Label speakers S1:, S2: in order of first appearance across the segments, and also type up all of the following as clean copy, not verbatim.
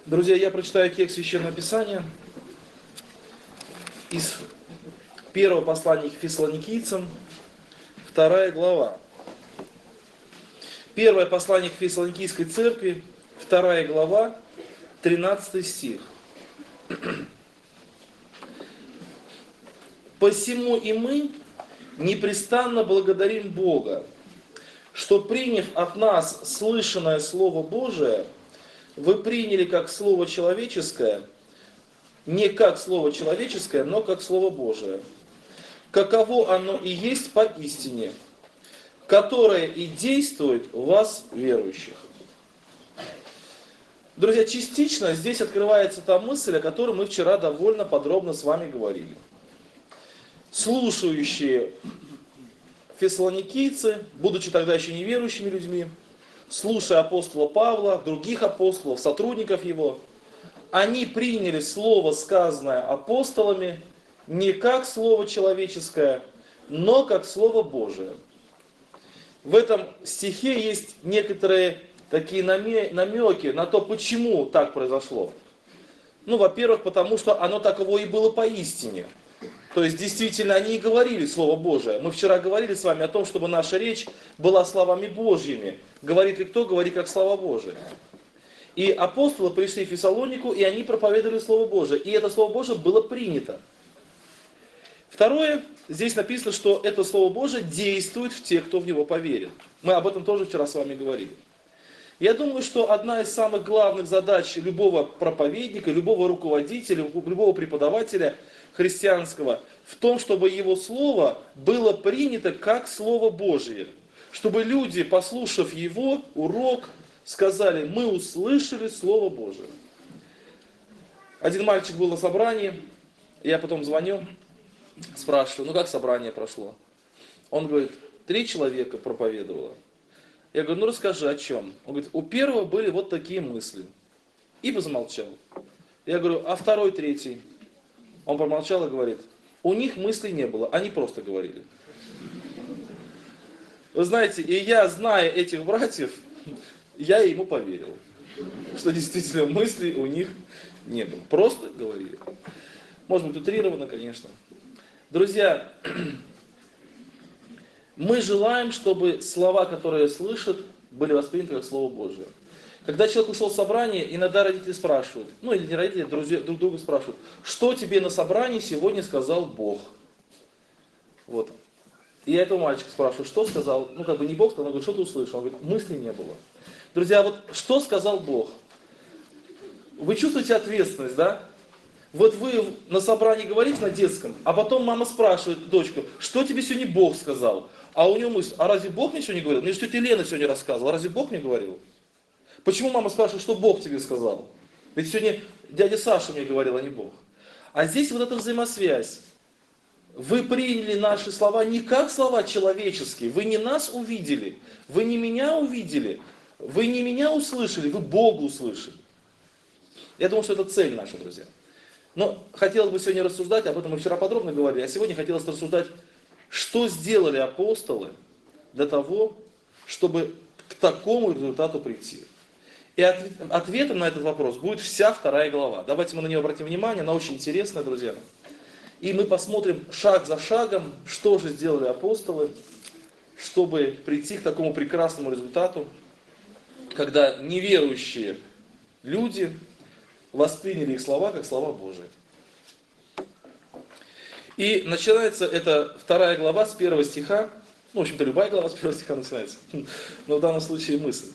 S1: Друзья, я прочитаю текст Священного Писания из первого послания к Фессалоникийцам, 2 глава. Первое послание к Фессалоникийской церкви, 2 глава, 13 стих. «Посему и мы непрестанно благодарим Бога, что, приняв от нас слышанное Слово Божие, вы приняли как Слово человеческое, не как Слово человеческое, но как Слово Божие, каково оно и есть поистине, которое и действует в вас, верующих». Друзья, частично здесь открывается та мысль, о которой мы вчера довольно подробно с вами говорили. Слушающие фессалоникийцы, будучи тогда еще неверующими людьми, слушая апостола Павла, других апостолов, сотрудников его, они приняли слово, сказанное апостолами, не как слово человеческое, но как слово Божие. В этом стихе есть некоторые такие намеки на то, почему так произошло. Во-первых, потому что оно таково и было поистине. То есть, действительно, они и говорили Слово Божие. Мы вчера говорили с вами о том, чтобы наша речь была словами Божьими. Говорит ли кто? Говори как слова Божие. И апостолы пришли в Фессалонику, и они проповедовали Слово Божие. И это Слово Божие было принято. Второе, здесь написано, что это Слово Божие действует в тех, кто в него поверит. Мы об этом тоже вчера с вами говорили. Я думаю, что одна из самых главных задач любого проповедника, любого руководителя, любого преподавателя христианского в том, чтобы его слово было принято как Слово Божие. Чтобы люди, послушав его урок, сказали: мы услышали Слово Божие. Один мальчик был на собрании, я потом звоню, спрашиваю: как собрание прошло? Он говорит: 3 человека проповедовало. Я говорю: расскажи, о чем? Он говорит: у первого были вот такие мысли. И замолчал. Я говорю: а второй, третий? Он промолчал и говорит: у них мыслей не было, они просто говорили. Вы знаете, и я, зная этих братьев, я ему поверил, что действительно мыслей у них не было. Просто говорили. Может быть, утрированно, конечно. Друзья, мы желаем, чтобы слова, которые слышат, были восприняты как Слово Божие. Когда человек ушел в собрание, иногда родители спрашивают, или не родители, друзья друг друга спрашивают: что тебе на собрании сегодня сказал Бог? Вот. И я этого мальчика спрашиваю: что сказал? Не Бог сказал, он говорит: что ты услышал? Он говорит: мысли не было. Друзья, вот что сказал Бог? Вы чувствуете ответственность, да? Вот вы на собрании говорите на детском, а потом мама спрашивает дочку: что тебе сегодня Бог сказал? А у нее мысль: а разве Бог мне сегодня говорил? Мне что тетя Лена сегодня рассказывала, разве Бог мне говорил? Почему мама спрашивает, что Бог тебе сказал? Ведь сегодня дядя Саша мне говорил, а не Бог. А здесь вот эта взаимосвязь. Вы приняли наши слова не как слова человеческие. Вы не нас увидели, вы не меня увидели, вы не меня услышали, вы Бога услышали. Я думаю, что это цель наша, друзья. Но хотелось бы сегодня рассуждать, об этом мы вчера подробно говорили, а сегодня хотелось рассуждать, что сделали апостолы для того, чтобы к такому результату прийти. И ответом на этот вопрос будет вся 2 глава. Давайте мы на нее обратим внимание, она очень интересная, друзья. И мы посмотрим шаг за шагом, что же сделали апостолы, чтобы прийти к такому прекрасному результату, когда неверующие люди восприняли их слова как слова Божии. И начинается эта 2 глава с 1 стиха. В общем-то, любая глава с 1 стиха начинается. Но в данном случае мысль.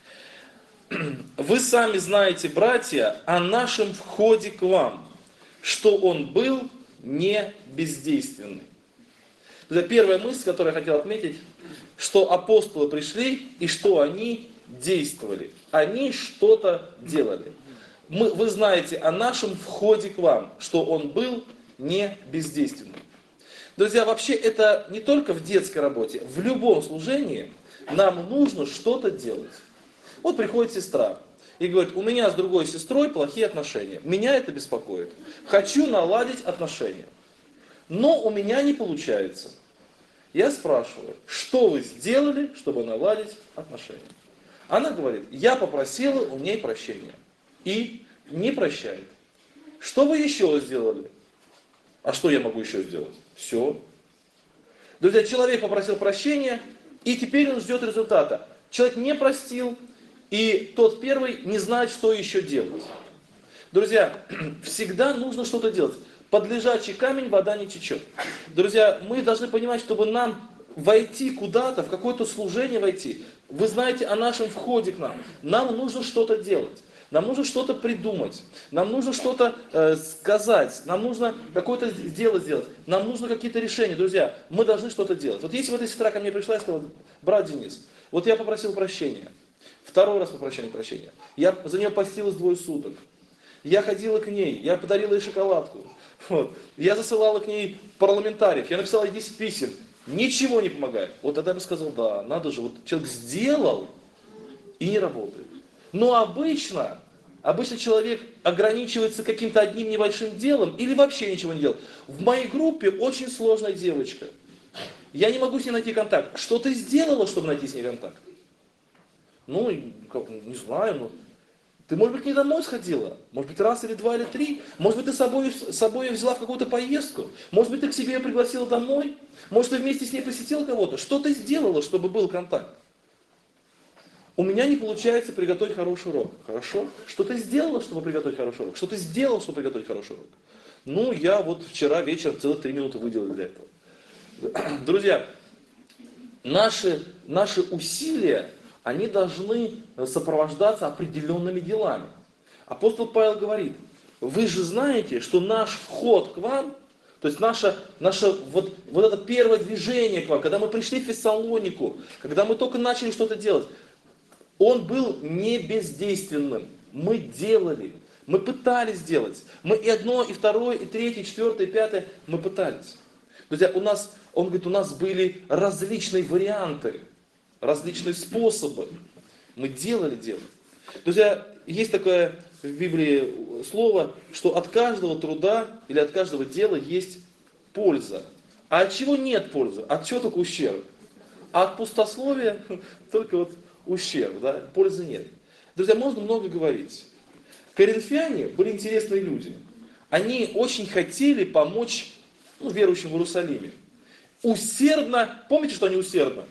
S1: «Вы сами знаете, братья, о нашем входе к вам, что он был не бездейственный». Это первая мысль, которую я хотел отметить, что апостолы пришли и что они действовали. Они что-то делали. Вы знаете о нашем входе к вам, что он был не бездейственный. Друзья, вообще это не только в детской работе, в любом служении нам нужно что-то делать. Вот приходит сестра и говорит: у меня с другой сестрой плохие отношения, меня это беспокоит, хочу наладить отношения, но у меня не получается. Я спрашиваю: что вы сделали, чтобы наладить отношения? Она говорит: я попросила у ней прощения. И не прощает. Что вы еще сделали? А что я могу еще сделать? Все. Друзья, человек попросил прощения, и теперь он ждет результата. Человек не простил, и тот первый не знает, что еще делать. Друзья, всегда нужно что-то делать. Под лежачий камень вода не течет. Друзья, мы должны понимать, чтобы нам войти куда-то, в какое-то служение войти. Вы знаете о нашем входе к нам. Нам нужно что-то делать. Нам нужно что-то придумать. Нам нужно что-то сказать. Нам нужно какое-то дело сделать. Нам нужно какие-то решения. Друзья, мы должны что-то делать. Вот если вот эта сестра ко мне пришла и сказала: брат Денис, вот я попросил прощения. Второй раз попросил прощения. Я за нее постилась 2 суток. Я ходила к ней, я подарила ей шоколадку. Вот. Я засылала к ней парламентариев, я написала ей 10 писем. Ничего не помогает. Вот тогда я бы сказал: да, надо же, вот человек сделал и не работает. Но обычно человек ограничивается каким-то одним небольшим делом или вообще ничего не делает. В моей группе очень сложная девочка. Я не могу с ней найти контакт. Что ты сделала, чтобы найти с ней контакт? Ну, не знаю, ну. Ты, может быть, к ней домой сходила? Может быть, раз или 2 или 3? Может быть, ты с собой ее взяла в какую-то поездку? Может быть, ты к себе ее пригласила домой? Может, ты вместе с ней посетила кого-то? Что ты сделала, чтобы был контакт? У меня не получается приготовить хороший урок. Хорошо? Что ты сделала, чтобы приготовить хороший урок? Что ты сделал, чтобы приготовить хороший урок? Ну, я вот вчера вечером целых 3 минуты выделил для этого. Друзья, наши усилия, они должны сопровождаться определенными делами. Апостол Павел говорит: вы же знаете, что наш вход к вам, то есть наше вот это первое движение к вам, когда мы пришли в Фессалонику, когда мы только начали что-то делать, он был не бездейственным. Мы делали, мы пытались делать. Мы и одно, и второе, и третье, и четвертое, и пятое, мы пытались. Друзья, он говорит, у нас были различные варианты, различные способы. Мы делали. Друзья, есть такое в Библии слово, что от каждого труда или от каждого дела есть польза. А от чего нет пользы? От чего только ущерб? А от пустословия только вот ущерб, да? Пользы нет. Друзья, можно много говорить. Коринфяне были интересные люди. Они очень хотели помочь верующим в Иерусалиме. Усердно, помните, что они усердно?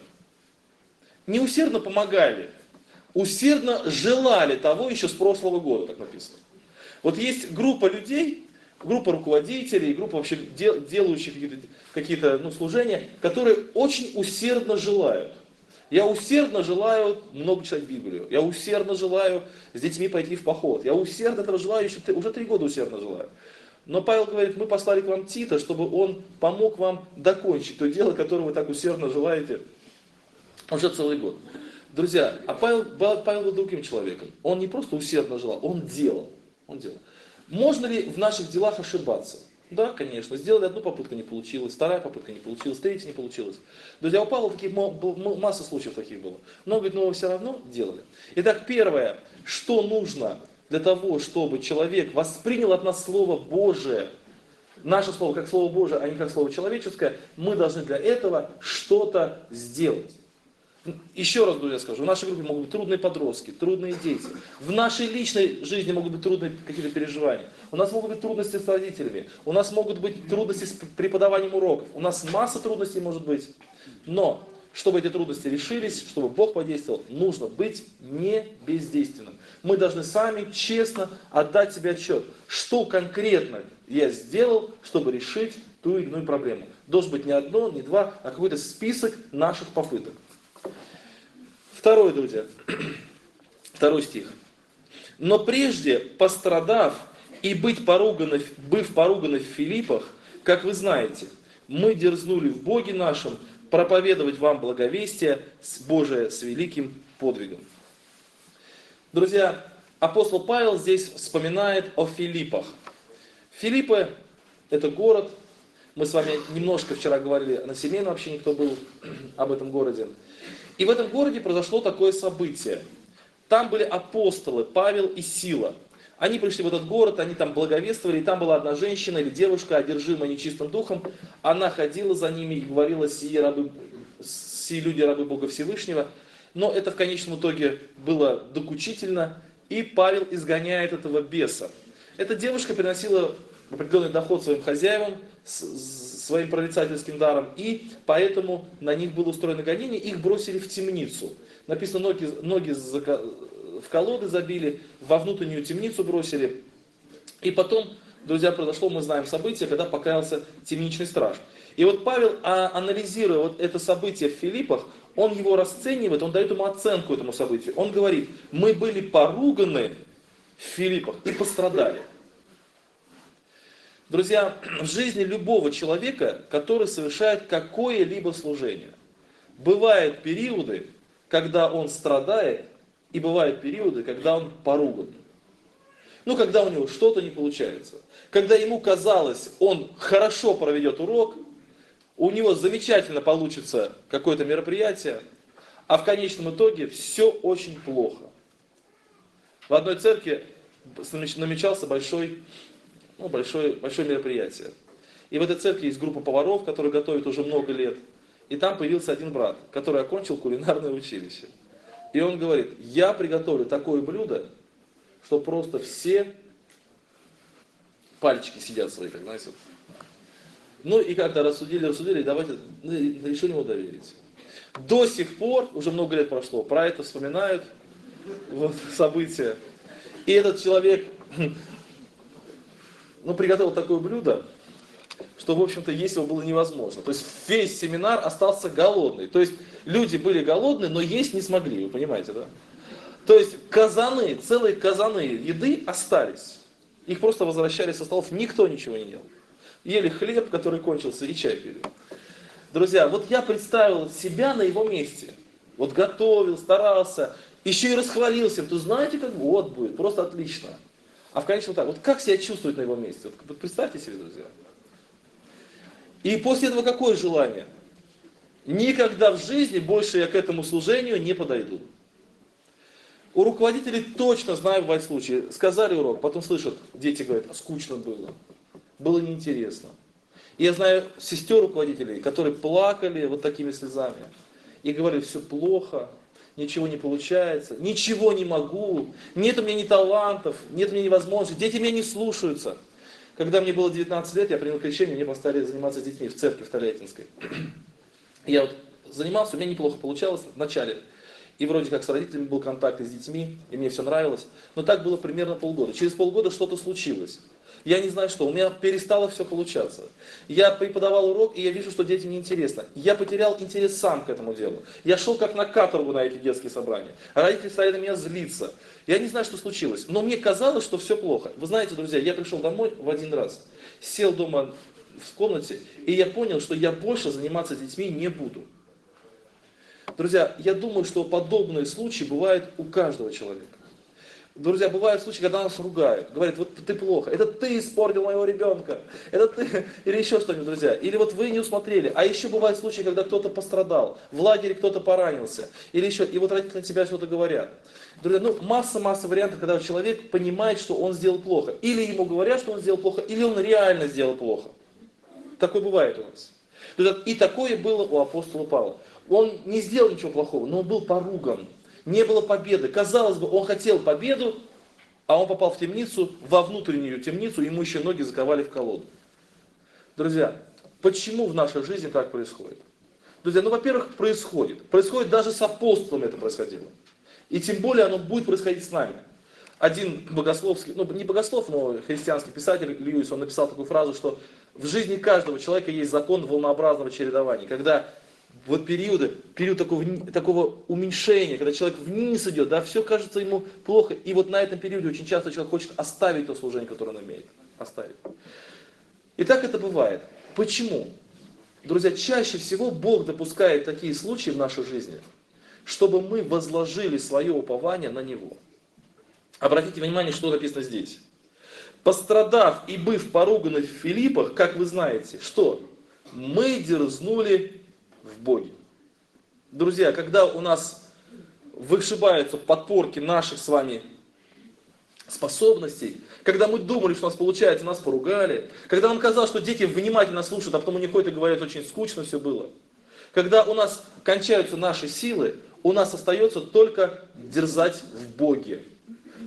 S1: Не усердно помогали, усердно желали того еще с прошлого года, так написано. Вот есть группа людей, группа руководителей, группа вообще делающих какие-то служения, которые очень усердно желают. Я усердно желаю много читать Библию. Я усердно желаю с детьми пойти в поход. Я усердно этого желаю, уже 3 года усердно желаю. Но Павел говорит, мы послали к вам Тита, чтобы он помог вам докончить то дело, которое вы так усердно желаете уже целый год. Друзья, а Павел был другим человеком. Он не просто усердно желал, он делал. Можно ли в наших делах ошибаться? Да, конечно. Сделали 1 попытку, не получилось, 2 попытка не получилась, 3 не получилось. Друзья, у Павла масса случаев таких было. Но, говорит, но вы все равно делали. Итак, первое, что нужно для того, чтобы человек воспринял от нас Слово Божие, наше Слово как Слово Божие, а не как Слово человеческое, мы должны для этого что-то сделать. Еще раз, друзья, скажу, в нашей группе могут быть трудные подростки, трудные дети. В нашей личной жизни могут быть трудные какие-то переживания. У нас могут быть трудности с родителями. У нас могут быть трудности с преподаванием уроков. У нас масса трудностей может быть. Но, чтобы эти трудности решились, чтобы Бог подействовал, нужно быть не бездейственным. Мы должны сами честно отдать себе отчет, что конкретно я сделал, чтобы решить ту или иную проблему. Должен быть не 1, не 2, а какой-то список наших попыток. Второе, друзья, 2 стих. Но прежде, пострадав и быв поруганы в Филиппах, как вы знаете, мы дерзнули в Боге нашем проповедовать вам благовестие Божие с великим подвигом. Друзья, апостол Павел здесь вспоминает о Филиппах. Филиппы – это город. Мы с вами немножко вчера говорили, на семейном общении, кто был об этом городе. И в этом городе произошло такое событие. Там были апостолы Павел и Сила. Они пришли в этот город, они там благовествовали, и там была одна женщина или девушка, одержимая нечистым духом. Она ходила за ними и говорила, сие люди рабы Бога Всевышнего. Но это в конечном итоге было докучительно, и Павел изгоняет этого беса. Эта девушка приносила определенный доход своим хозяевам, своим прорицательским даром, и поэтому на них было устроено гонение, их бросили в темницу. Написано, ноги в колоды забили, во внутреннюю темницу бросили. И потом, друзья, произошло, мы знаем событие, когда покаялся темничный страж. И вот Павел, анализируя вот это событие в Филиппах, он его расценивает, он дает ему оценку этому событию. Он говорит, мы были поруганы в Филиппах и пострадали. Друзья, в жизни любого человека, который совершает какое-либо служение, бывают периоды, когда он страдает, и бывают периоды, когда он поруган. Ну, когда у него что-то не получается. Когда ему казалось, он хорошо проведет урок, у него замечательно получится какое-то мероприятие, а в конечном итоге все очень плохо. В одной церкви намечался большое мероприятие. И в этой церкви есть группа поваров, которые готовят уже много лет. И там появился один брат, который окончил кулинарное училище. И он говорит, я приготовлю такое блюдо, что просто все пальчики сидят свои, как знаете. Ну и как-то рассудили, давайте решили ему доверить. До сих пор, уже много лет прошло, про это вспоминают вот, события. И этот человек приготовил такое блюдо, что, в общем-то, есть его было невозможно. То есть весь семинар остался голодный. То есть люди были голодные, но есть не смогли, вы понимаете, да? То есть целые казаны еды остались. Их просто возвращали со столов, никто ничего не ел. Ели хлеб, который кончился, и чай пили. Друзья, вот я представил себя на его месте. Вот готовил, старался, еще и расхвалился. Ты знаете, как вот будет, просто отлично. А в конечном так, вот как себя чувствовать на его месте? Вот представьте себе, друзья. И после этого какое желание? Никогда в жизни больше я к этому служению не подойду. У руководителей точно, знаю, бывают случаи, сказали урок, потом слышат, дети говорят, скучно было неинтересно. И я знаю сестер руководителей, которые плакали вот такими слезами и говорили, все плохо, ничего не получается, ничего не могу, нет у меня ни талантов, нет у меня ни возможностей, дети меня не слушаются. Когда мне было 19 лет, я принял крещение, мне поставили заниматься с детьми в церкви в Тольяттинской. Я вот занимался, у меня неплохо получалось вначале. И вроде как с родителями был контакт и с детьми, и мне все нравилось. Но так было примерно полгода. Через полгода что-то случилось. Я не знаю что, у меня перестало все получаться. Я преподавал урок, и я вижу, что детям неинтересно. Я потерял интерес сам к этому делу. Я шел как на каторгу на эти детские собрания. А родители стали на меня злиться. Я не знаю, что случилось, но мне казалось, что все плохо. Вы знаете, друзья, я пришел домой в один раз, сел дома в комнате, и я понял, что я больше заниматься с детьми не буду. Друзья, я думаю, что подобные случаи бывают у каждого человека. Друзья, бывают случаи, когда нас ругают, говорят, вот ты плохо, это ты испортил моего ребенка, это ты, или еще что-нибудь, друзья, или вот вы не усмотрели. А еще бывают случаи, когда кто-то пострадал, в лагере кто-то поранился, или еще, и вот родители на тебя что-то говорят. Друзья, масса вариантов, когда человек понимает, что он сделал плохо. Или ему говорят, что он сделал плохо, или он реально сделал плохо. Такое бывает у нас. Друзья, и такое было у апостола Павла. Он не сделал ничего плохого, но он был поруган. Не было победы. Казалось бы, он хотел победу, а он попал в темницу, во внутреннюю темницу, ему еще ноги заковали в колоду. Друзья, почему в нашей жизни так происходит? Друзья, во-первых, происходит. Происходит даже с апостолами это происходило. И тем более оно будет происходить с нами. Один богословский, не богослов, но христианский писатель Льюис, он написал такую фразу, что в жизни каждого человека есть закон волнообразного чередования. Когда вот период такого уменьшения, когда человек вниз идет, да, все кажется ему плохо. И вот на этом периоде очень часто человек хочет оставить то служение, которое он имеет. Оставить. И так это бывает. Почему? Друзья, чаще всего Бог допускает такие случаи в нашей жизни, чтобы мы возложили свое упование на Него. Обратите внимание, что написано здесь. Пострадав и быв поруганы в Филиппах, как вы знаете, что? Мы дерзнули в Боге. Друзья, когда у нас вышибаются подпорки наших с вами способностей, когда мы думали, что у нас получается, нас поругали, когда нам казалось, что дети внимательно слушают, а потом они ходят и говорят, очень скучно все было, когда у нас кончаются наши силы, у нас остается только дерзать в Боге.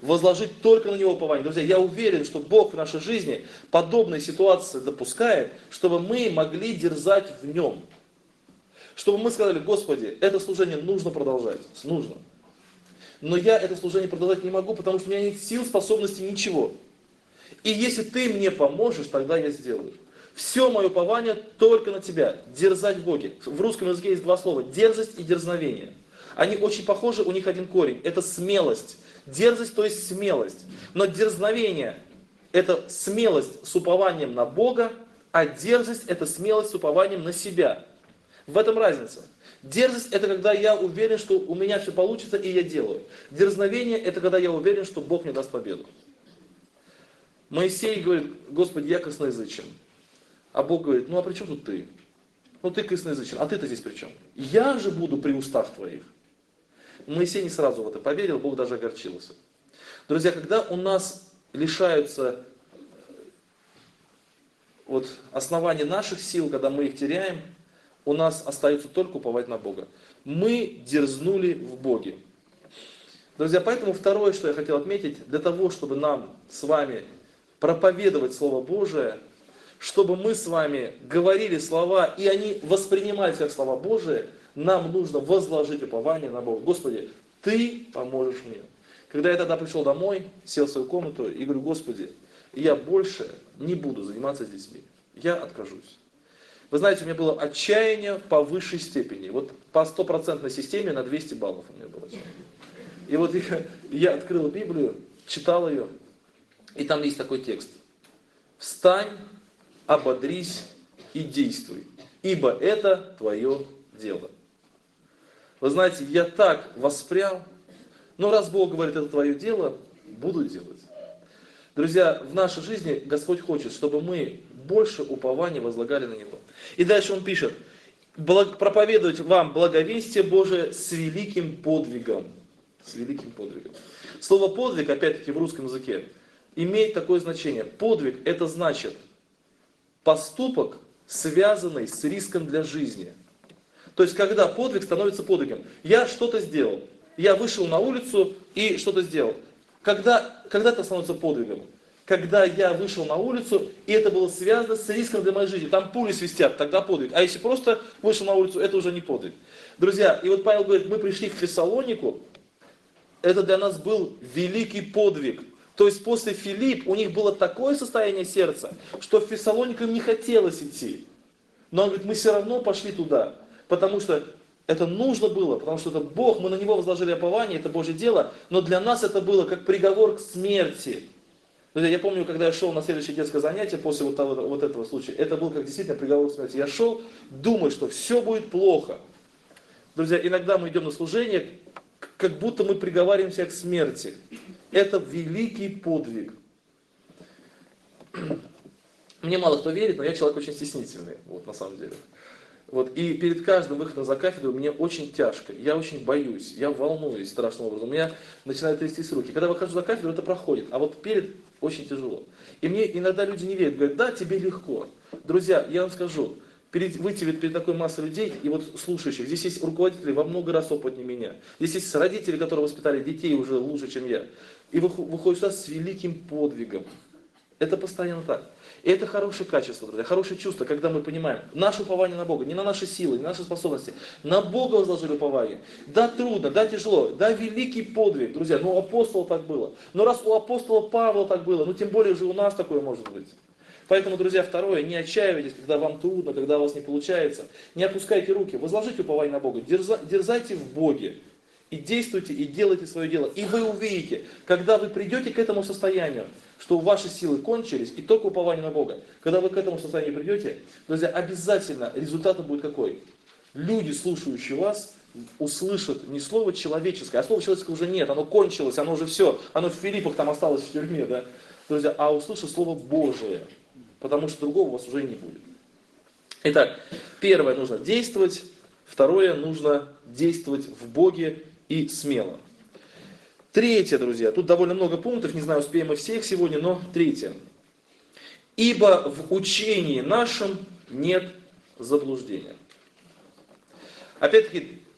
S1: возложить только на Него упование. Друзья, я уверен, что Бог в нашей жизни подобные ситуации допускает, чтобы мы могли дерзать в Нем. Чтобы мы сказали: Господи, это служение нужно продолжать. Нужно. Но я это служение продолжать не могу, потому что у меня нет сил, способностей, ничего. И если Ты мне поможешь, тогда я сделаю. Все мое упование только на Тебя. Дерзать в Боге. В русском языке есть два слова: дерзость и дерзновение. Они очень похожи, у них один корень. Это смелость. Дерзость, то есть смелость. Но дерзновение — это смелость с упованием на Бога, а дерзость — это смелость с упованием на себя. В этом разница. Дерзость — это когда я уверен, что у меня все получится, и я делаю. Дерзновение — это когда я уверен, что Бог мне даст победу. Моисей говорит: Господи, я косноязычен. А Бог говорит: ну а при чем тут ты? Ну ты косноязычен, а ты-то здесь при чем? Я же буду при устах твоих. Моисей не сразу в это поверил, Бог даже огорчился. Друзья, когда у нас лишаются основания наших сил, когда мы их теряем, у нас остается только уповать на Бога. Мы дерзнули в Боге. Друзья, поэтому второе, что я хотел отметить, для того, чтобы нам с вами проповедовать Слово Божие, чтобы мы с вами говорили слова, и они воспринимались как слова Божие, нам нужно возложить упование на Бога. Господи, Ты поможешь мне. Когда я тогда пришел домой, сел в свою комнату и говорю: Господи, я больше не буду заниматься с детьми. Я откажусь. Вы знаете, у меня было отчаяние по высшей степени. По 100% системе на 200 баллов у меня было отчаяние. И я открыл Библию, читал ее, и там есть такой текст: «Встань, ободрись и действуй, ибо это твое дело». Вы знаете, я так воспрял, но раз Бог говорит: это твое дело, буду делать. Друзья, в нашей жизни Господь хочет, чтобы мы больше упования возлагали на Него. И дальше Он пишет: проповедовать вам благовестие Божие с великим подвигом. С великим подвигом. Слово подвиг, опять-таки в русском языке, имеет такое значение. Подвиг — это значит поступок, связанный с риском для жизни. То есть, когда подвиг становится подвигом. Я что-то сделал. Я вышел на улицу и что-то сделал. Когда это становится подвигом? Когда я вышел на улицу, и это было связано с риском для моей жизни. Там пули свистят, тогда подвиг. А если просто вышел на улицу, это уже не подвиг. Друзья, и Павел говорит: мы пришли в Фессалонику, это для нас был великий подвиг. То есть после Филипп у них было такое состояние сердца, что в Фессалонику им не хотелось идти. Но он говорит: мы все равно пошли туда, потому что это нужно было, потому что это Бог, мы на Него возложили упование, это Божье дело, но для нас это было как приговор к смерти. Друзья, я помню, когда я шел на следующее детское занятие после этого случая, это был как действительно приговор к смерти. Я шел, думая, что все будет плохо. Друзья, иногда мы идем на служение, как будто мы приговариваемся к смерти. Это великий подвиг. Мне мало кто верит, но я человек очень стеснительный, на самом деле. И перед каждым выходом за кафедру мне очень тяжко, я очень боюсь, я волнуюсь страшным образом, у меня начинают трястись руки. Когда выхожу за кафедру, это проходит, а перед очень тяжело. И мне иногда люди не верят, говорят: да, тебе легко. Друзья, я вам скажу, выйти перед такой массой людей и слушающих, здесь есть руководители во много раз опытнее меня, здесь есть родители, которые воспитали детей уже лучше, чем я, и выходят сюда с великим подвигом. Это постоянно так. И это хорошее качество, друзья, хорошее чувство, когда мы понимаем, наше упование на Бога, не на наши силы, не на наши способности, на Бога возложили упование. Да, трудно, да, тяжело, да, великий подвиг, друзья, у апостола так было. Но раз у апостола Павла так было, тем более же у нас такое может быть. Поэтому, друзья, второе, не отчаивайтесь, когда вам трудно, когда у вас не получается. Не опускайте руки, возложите упование на Бога, дерзайте в Боге. И действуйте, и делайте свое дело. И вы увидите, когда вы придете к этому состоянию, что ваши силы кончились, и только упование на Бога. Когда вы к этому состоянию придете, друзья, обязательно результатом будет какой? Люди, слушающие вас, услышат не слово человеческое, а слово человеческое уже нет, оно кончилось, оно уже все, оно в Филиппах там осталось в тюрьме, да? Друзья, а услышат слово Божие, потому что другого у вас уже не будет. Итак, первое, нужно действовать, второе, нужно действовать в Боге и смело. Третье, друзья, тут довольно много пунктов, не знаю, успеем мы всех сегодня, но третье. Ибо в учении нашем нет заблуждения. Опять-таки,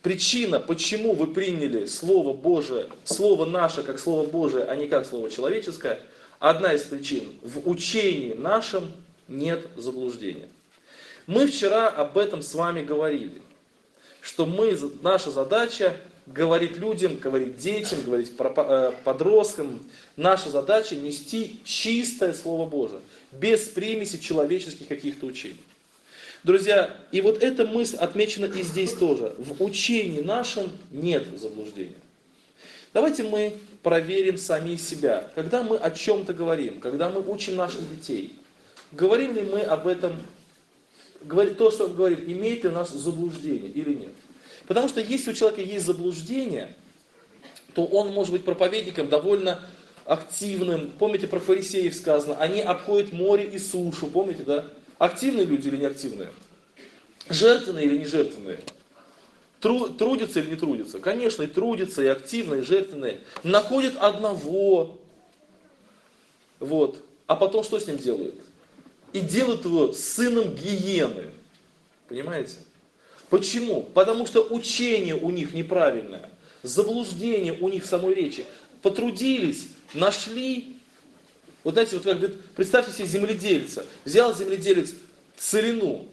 S1: Причина, почему вы приняли Слово Божие, Слово наше как Слово Божие, а не как Слово человеческое, одна из причин, в учении нашем нет заблуждения. Мы вчера об этом с вами говорили, что наша задача говорить людям, говорить детям, говорить подросткам, наша задача нести чистое Слово Божие, без примеси человеческих каких-то учений. Друзья, и вот эта мысль отмечена и здесь тоже. В учении нашем нет заблуждения. Давайте мы проверим сами себя. Когда мы о чем-то говорим, когда мы учим наших детей, говорим ли мы об этом, то, что мы говорим, имеет ли у нас заблуждение или нет. Потому что если у человека есть заблуждение, то он может быть проповедником довольно активным. Помните, про фарисеев сказано, они обходят море и сушу, помните, да? Активные люди или неактивные? Жертвенные или не жертвенные? Трудятся или не трудятся? Конечно, и трудятся, и активные, и жертвенные. Находят одного. Вот. А потом что с ним делают? И делают его сыном гиены. Понимаете? Почему? Потому что учение у них неправильное. Заблуждение у них в самой речи. Потрудились, нашли. Вот знаете, вот как говорит, представьте себе земледельца. Взял земледелец целину,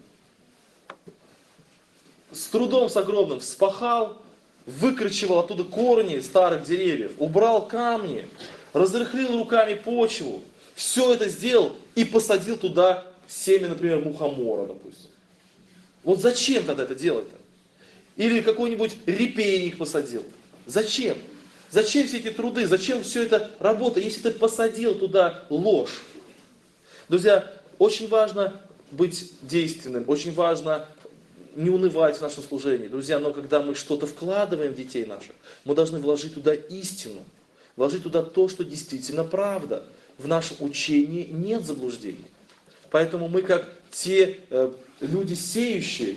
S1: с трудом с огромным вспахал, выкорчевал оттуда корни старых деревьев, убрал камни, разрыхлил руками почву, все это сделал и посадил туда семя, например, мухомора, допустим. Вот зачем тогда это делать-то? Или какой-нибудь репейник посадил. Зачем? Зачем все эти труды? Зачем все это работа, если ты посадил туда ложь? Друзья, очень важно быть действенным, очень важно не унывать в нашем служении. Друзья, но когда мы что-то вкладываем в детей наших, мы должны вложить туда истину, вложить туда то, что действительно правда. В нашем учении нет заблуждений. Поэтому мы как те люди сеющие.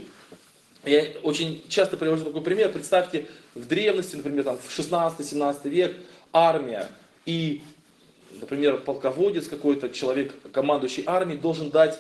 S1: Я очень часто привожу такой пример. Представьте, в древности, например, там, в 16-17 век, армия и, например, полководец какой-то, человек, командующий армией, должен дать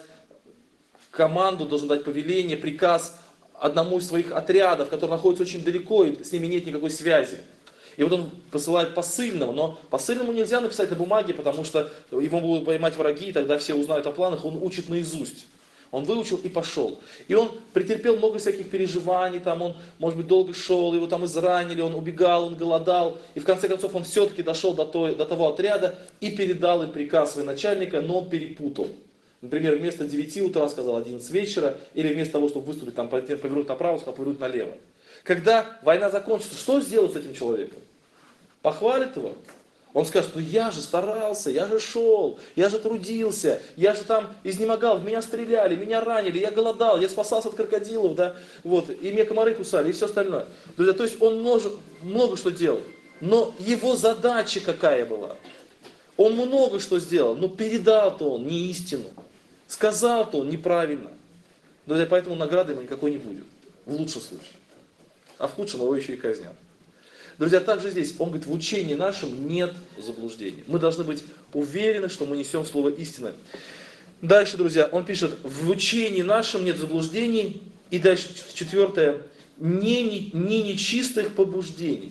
S1: команду, должен дать повеление, приказ одному из своих отрядов, который находится очень далеко, и с ними нет никакой связи. И вот он посылает посыльного, но посыльному нельзя написать на бумаге, потому что его будут поймать враги, и тогда все узнают о планах, он учит наизусть. Он выучил и пошел. И он претерпел много всяких переживаний, там он, может быть, долго шел, его там изранили, он убегал, он голодал. И в конце концов он все-таки дошел до того отряда и передал им приказ военачальника, но он перепутал. Например, вместо 9 утра сказал 11 вечера, или вместо того, чтобы выступить, там, повернуть направо, сказал повернуть налево. Когда война закончится, что сделать с этим человеком? Похвалит его? Он скажет, ну я же старался, я же шел, я же трудился, я же там изнемогал, в меня стреляли, меня ранили, я голодал, я спасался от крокодилов, да, вот, и меня комары кусали, и все остальное. Друзья, то есть он много что делал, но его задача какая была? Он много что сделал, но передал-то он не истину, сказал-то он неправильно. Друзья, поэтому награды ему никакой не будет, в лучшем случае. А в худшем его еще и казнят. Друзья, также здесь, он говорит, в учении нашем нет заблуждений. Мы должны быть уверены, что мы несем слово истины. Дальше, друзья, он пишет, в учении нашем нет заблуждений. И дальше, 4, не нечистых побуждений.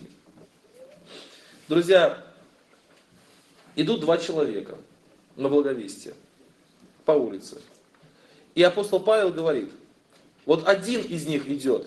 S1: Друзья, идут 2 человека на благовестие по улице. И апостол Павел говорит, вот один из них идет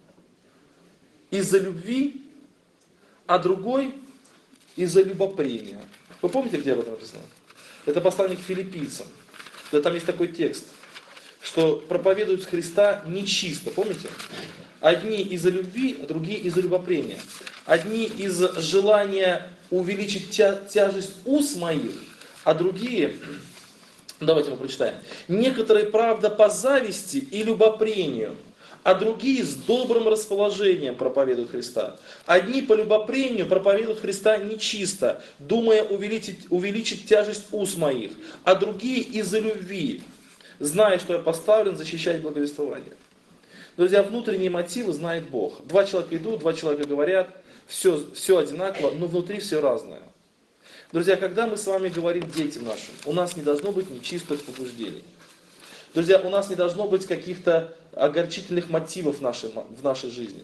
S1: из-за любви, а другой из-за любопрения. Вы помните, где об этом написано? Это послание к филиппийцам. Да, там есть такой текст, что проповедуют Христа нечисто. Помните? Одни из-за любви, а другие из-за любопрения. Одни из желания увеличить тяжесть уст моих, а другие, давайте мы прочитаем. Некоторые, правда, по зависти и любопрению, а другие с добрым расположением проповедуют Христа. Одни по любопрению проповедуют Христа нечисто, думая увеличить тяжесть уст моих, а другие из-за любви, зная, что я поставлен защищать благовествование. Друзья, внутренние мотивы знает Бог. 2 человека идут, 2 человека говорят, все одинаково, но внутри все разное. Друзья, когда мы с вами говорим детям нашим, у нас не должно быть нечистых побуждений. Друзья, у нас не должно быть каких-то огорчительных мотивов в нашей жизни.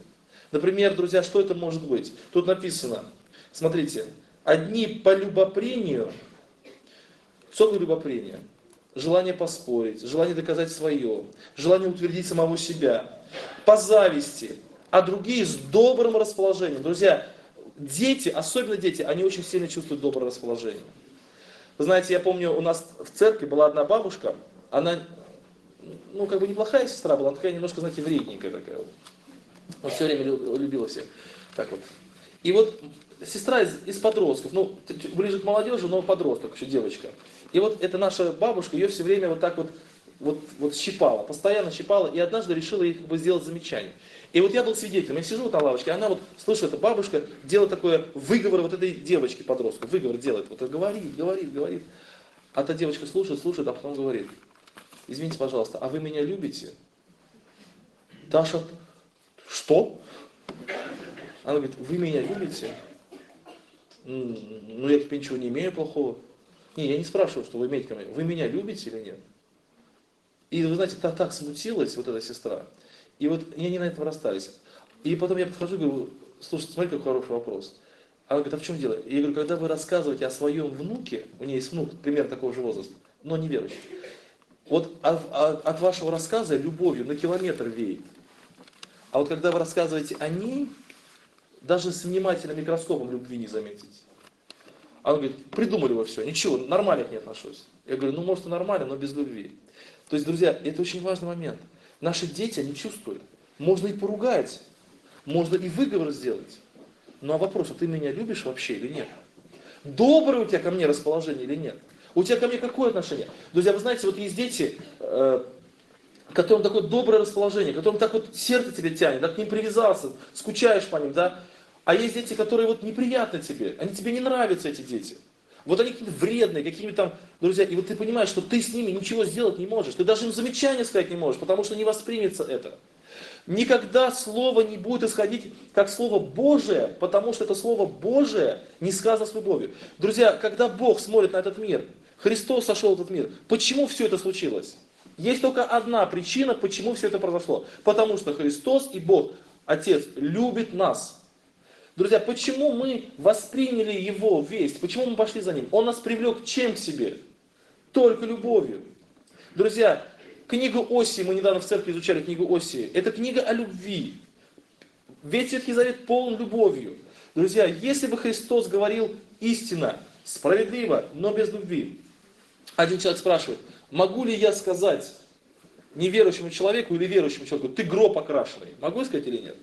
S1: Например, друзья, что это может быть? Тут написано, смотрите, одни по любопрению, что такое любопрение? Желание поспорить, желание доказать свое, желание утвердить самого себя, по зависти, а другие с добрым расположением. Друзья, дети, особенно дети, они очень сильно чувствуют доброе расположение. Вы знаете, я помню, у нас в церкви была одна бабушка, она, ну, как бы неплохая сестра была, она такая немножко, знаете, вредненькая такая вот. Вот все время любила всех. Так вот. И вот сестра из подростков, ну, ближе к молодежи, но подросток, еще девочка. И вот эта наша бабушка ее все время вот так вот щипала, постоянно щипала, и однажды решила ей как бы сделать замечание. И вот я был свидетелем, я сижу вот на лавочке, она вот, слышу, эта бабушка делает такой выговор вот этой девочки, подростку, выговор делает, вот говорит. А та девочка слушает, а потом говорит: извините, пожалуйста, а вы меня любите? Таша, что? Она говорит: вы меня любите? Ну, я теперь ничего не имею плохого. Не, я не спрашиваю, что вы имеете ко мне. Вы меня любите или нет? И вы знаете, так смутилась вот эта сестра. И вот они на этом расстались. И потом я подхожу и говорю: слушай, смотри, какой хороший вопрос. Она говорит: а в чем дело? Я говорю: когда вы рассказываете о своем внуке, у нее есть внук, примерно такого же возраста, но не верующий, вот от вашего рассказа любовью на километр веет. А вот когда вы рассказываете о ней, даже с внимательным микроскопом любви не заметите. Она говорит: придумали вы все, ничего, нормально к ней отношусь. Я говорю: ну, может, и нормально, но без любви. То есть, друзья, это очень важный момент. Наши дети, они чувствуют. Можно и поругать, можно и выговор сделать. Ну, а вопрос: а ты меня любишь вообще или нет? Доброе у тебя ко мне расположение или нет? У тебя ко мне какое отношение? Друзья, вы знаете, вот есть дети, которым такое доброе расположение, которым так вот сердце тебе тянет, да, к ним привязался, скучаешь по ним, да. А есть дети, которые вот неприятны тебе, они тебе не нравятся, эти дети. Вот они какие-то вредные, какие-то там, друзья, и вот ты понимаешь, что ты с ними ничего сделать не можешь, ты даже им замечания сказать не можешь, потому что не воспримется это. Никогда слово не будет исходить как слово Божие, потому что это слово Божие не сказано с любовью. Друзья, когда Бог смотрит на этот мир, Христос сошел в этот мир, почему все это случилось? Есть только одна причина, почему все это произошло. Потому что Христос и Бог, Отец, любит нас. Друзья, почему мы восприняли Его весть? Почему мы пошли за Ним? Он нас привлек чем к себе? Только любовью. Друзья, книгу Осии, мы недавно в церкви изучали книгу Осии. Это книга о любви. Весь Ветхий Завет полон любовью. Друзья, если бы Христос говорил истинно, справедливо, но без любви. Один человек спрашивает: могу ли я сказать неверующему человеку или верующему человеку: ты гроб окрашенный? Могу сказать или нет?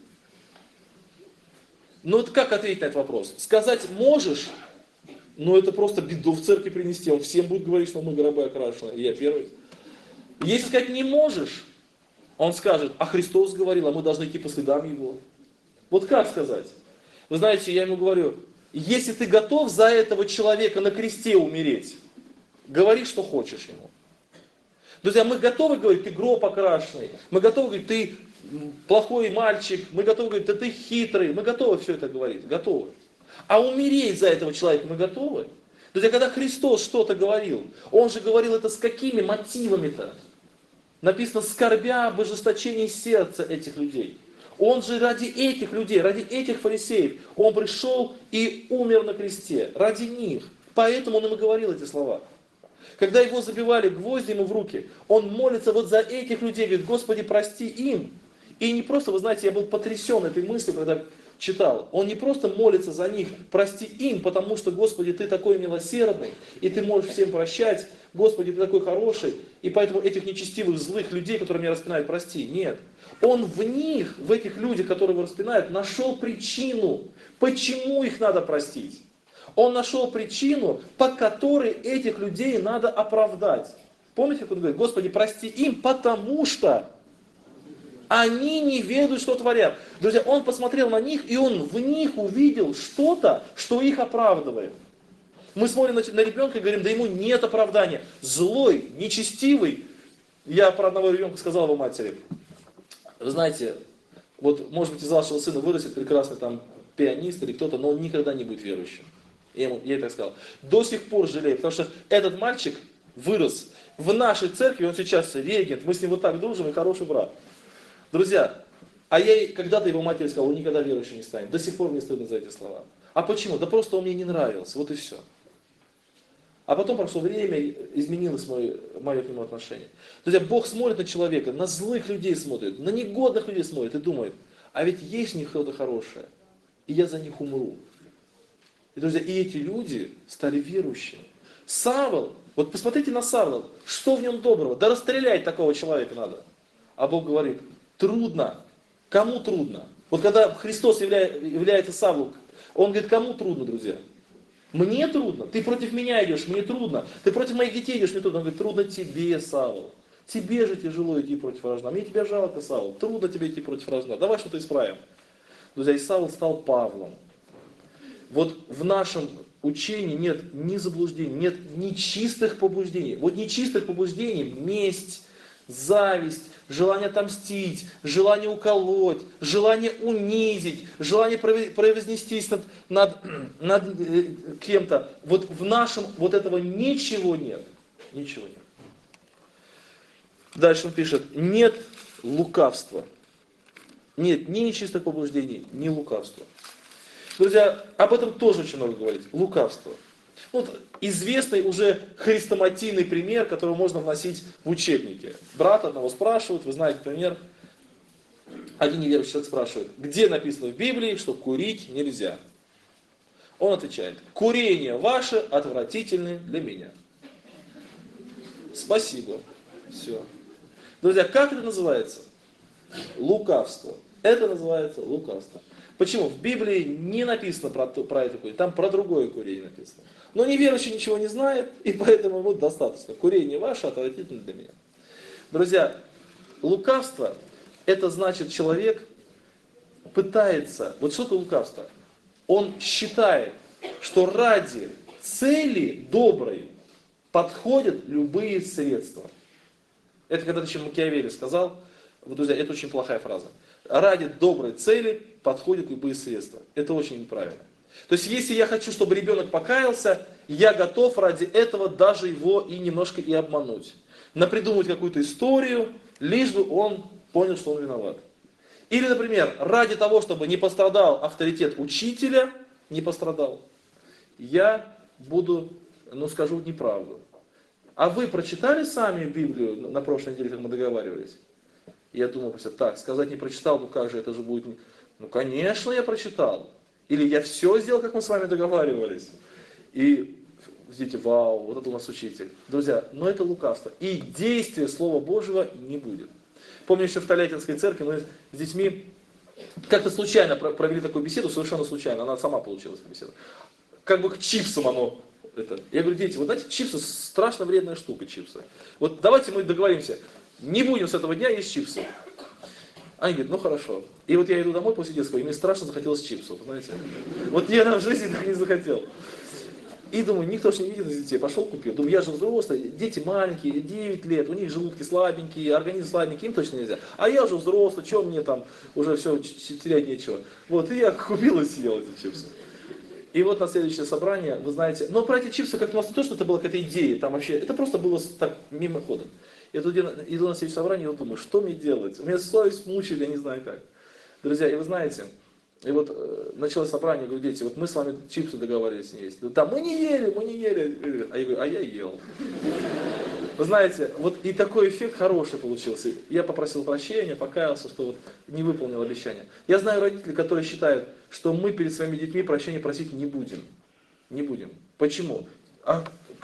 S1: Ну вот как ответить на этот вопрос? Сказать можешь, но это просто беду в церкви принести. Он всем будет говорить, что мы гробы окрашены. Я первый. Если сказать не можешь, он скажет: а Христос говорил, а мы должны идти по следам Его. Вот как сказать? Вы знаете, я ему говорю: если ты готов за этого человека на кресте умереть, говори, что хочешь ему. Друзья, мы готовы говорить: ты гроб окрашенный. Мы готовы говорить: ты плохой мальчик. Мы готовы говорить: да ты хитрый. Мы готовы все это говорить. Готовы. А умереть за этого человека мы готовы? Друзья, когда Христос что-то говорил, Он же говорил это с какими мотивами-то? Написано: скорбя об ожесточении сердца этих людей. Он же ради этих людей, ради этих фарисеев, Он пришел и умер на кресте. Ради них. Поэтому Он им и говорил эти слова. Когда Его забивали гвозди ему в руки, Он молится вот за этих людей, говорит: Господи, прости им. И не просто, вы знаете, я был потрясен этой мыслью, когда читал. Он не просто молится за них: прости им, потому что, Господи, Ты такой милосердный, и Ты можешь всем прощать. Господи, Ты такой хороший, и поэтому этих нечестивых, злых людей, которые меня распинают, прости. Нет. Он в них, в этих людях, которые его распинают, нашел причину, почему их надо простить. Он нашел причину, по которой этих людей надо оправдать. Помните, как он говорит: Господи, прости им, потому что они не ведают, что творят. Друзья, Он посмотрел на них, и Он в них увидел что-то, что их оправдывает. Мы смотрим на ребенка и говорим: да ему нет оправдания. Злой, нечестивый. Я про одного ребенка сказал его матери: вы знаете, вот может быть из вашего сына вырастет прекрасный там пианист или кто-то, но он никогда не будет верующим. Я ей так сказал. До сих пор жалею, потому что этот мальчик вырос в нашей церкви, он сейчас регент, мы с ним вот так дружим и хороший брат. Друзья, А я когда-то его матери сказал, он никогда верующим не станет. До сих пор мне стыдно за эти слова. А почему? Да просто он мне не нравился, вот и все. А потом прошло время, изменилось мое к нему отношение. Друзья, Бог смотрит на человека, на злых людей смотрит, на негодных людей смотрит и думает, а ведь есть в них что-то хорошее, и я за них умру. И, друзья, и эти люди стали верующими. Савл, вот посмотрите на Савла, что в нем доброго? Да расстрелять такого человека надо. А Бог говорит, трудно. Кому трудно? Вот когда Христос является Савлу, Он говорит, кому трудно, друзья? Мне трудно. Ты против меня идешь, мне трудно. Ты против моих детей идешь, мне трудно. Он говорит, трудно тебе, Савл. Тебе же тяжело идти против вражды. А мне тебя жалко, Савл. Трудно тебе идти против вражды. Давай что-то исправим. Друзья, и Савл стал Павлом. Вот в нашем учении нет ни заблуждений, нет ни чистых побуждений. Вот нечистых побуждений, месть, зависть, желание отомстить, желание уколоть, желание унизить, желание превознестись над кем-то. Вот в нашем вот этого ничего нет. Ничего нет. Дальше он пишет, нет лукавства. Нет ни нечистых побуждений, ни лукавства. Друзья, об этом тоже очень много говорить. Лукавство. Вот известный уже хрестоматийный пример, который можно вносить в учебники. Брата одного спрашивают, вы знаете пример. Один неверующий человек спрашивает, где написано в Библии, что курить нельзя? Он отвечает, курение ваше отвратительное для меня. Спасибо. Все. Друзья, как это называется? Лукавство. Это называется лукавство. Почему? В Библии не написано про это курение, там про другое курение написано. Но неверующий ничего не знает, и поэтому ему достаточно. Курение ваше отвратительно для меня. Друзья, лукавство, это значит человек пытается, вот что такое лукавство? Он считает, что ради цели доброй подходят любые средства. Это когда-то еще Макиавелли сказал, вот, друзья, это очень плохая фраза. Ради доброй цели подходят любые средства. Это очень неправильно. То есть, если я хочу, чтобы ребенок покаялся, я готов ради этого даже его и немножко и обмануть. Напридумывать какую-то историю, лишь бы он понял, что он виноват. Или, например, ради того, чтобы не пострадал авторитет учителя, не пострадал, я буду, скажу неправду. А вы прочитали сами Библию на прошлой неделе, как мы договаривались? Я думал, так, сказать не прочитал, как же, это же будет... конечно, я прочитал. Или я все сделал, как мы с вами договаривались. И, видите, вау, вот это у нас учитель. Друзья, но это лукавство. И действия Слова Божьего не будет. Помню, еще в Тольяттинской церкви мы с детьми как-то случайно провели такую беседу, совершенно случайно, она сама получилась, беседа. Как бы к чипсам оно... Я говорю, дети, вот знаете, чипсы страшно вредная штука, чипсы. Вот давайте мы договоримся, не будем с этого дня есть чипсы. Они говорят, хорошо. И вот я иду домой после детского, и мне страшно захотелось чипсов, знаете. Вот я в жизни так не захотел. И думаю, никто же не видит из детей. Пошел купил. Думаю, я же взрослый, дети маленькие, 9 лет, у них желудки слабенькие, организм слабенький, им точно нельзя. А я уже взрослый, что мне там, уже все, терять нечего. Вот, и я купил и съел эти чипсы. И вот на следующее собрание, вы знаете, но про эти чипсы как-то у нас не то, что это была какая-то идея, там вообще, это просто было так мимоходом. Я тут иду на следующее собрание и думаю, что мне делать? У меня совесть мучили, я не знаю как. Друзья, и вы знаете, и вот началось собрание, я говорю, дети, вот мы с вами чипсы договаривались не есть. Да, мы не ели. А я говорю, а я ел. Вы знаете, вот и такой эффект хороший получился. Я попросил прощения, покаялся, что вот не выполнил обещание. Я знаю родителей, которые считают, что мы перед своими детьми прощения просить не будем. Не будем. Почему? А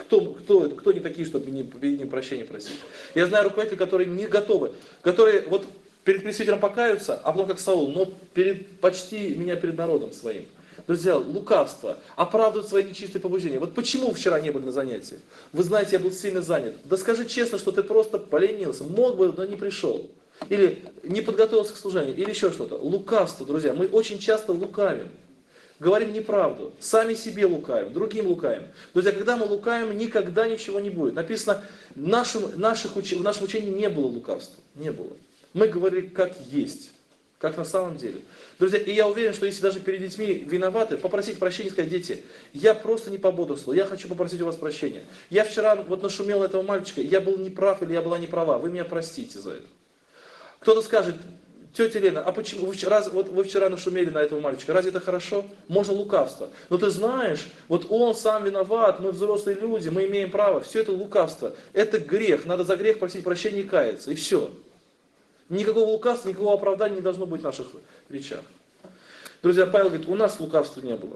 S1: кто не такие, чтобы перед ним прощения просить? Я знаю руководителей, которые не готовы, которые вот перед пресвитером покаются, а потом как Саул, но почти меня перед народом своим. Друзья, лукавство, оправдывают свои нечистые побуждения. Вот почему вчера не были на занятии? Вы знаете, я был сильно занят. Да скажи честно, что ты просто поленился, мог бы, но не пришел. Или не подготовился к служению, или еще что-то. Лукавство, друзья, мы очень часто лукавим. Говорим неправду, сами себе лукавим, другим лукавим. Друзья, когда мы лукавим, никогда ничего не будет. Написано, в нашем учении не было лукавства, не было. Мы говорили как есть, как на самом деле. Друзья, и я уверен, что если даже перед детьми виноваты, попросить прощения и сказать, дети, я просто не пободрствовал, я хочу попросить у вас прощения. Я вчера вот нашумел этого мальчика, я был неправ или я была не права, вы меня простите за это. Кто-то скажет, Тетя Лена, а почему вот вы вчера нашумели на этого мальчика, разве это хорошо? Можно лукавство. Но ты знаешь, вот он сам виноват, мы взрослые люди, мы имеем право. Все это лукавство. Это грех. Надо за грех просить прощения и каяться. И все. Никакого лукавства, никакого оправдания не должно быть в наших речах. Друзья, Павел говорит, у нас лукавства не было.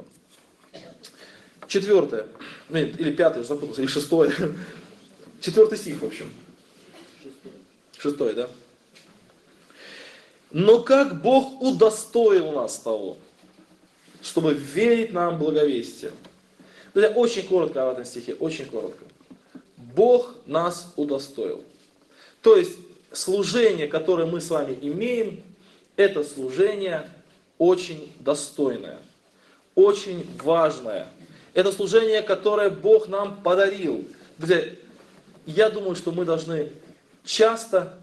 S1: 4, или 5, запутался, или 6. 4 стих, в общем. 6, да? Но как Бог удостоил нас того, чтобы верить нам благовестие. Друзья, очень коротко в этом стихе, очень коротко. Бог нас удостоил. То есть, служение, которое мы с вами имеем, это служение очень достойное, очень важное. Это служение, которое Бог нам подарил. Друзья, я думаю, что мы должны часто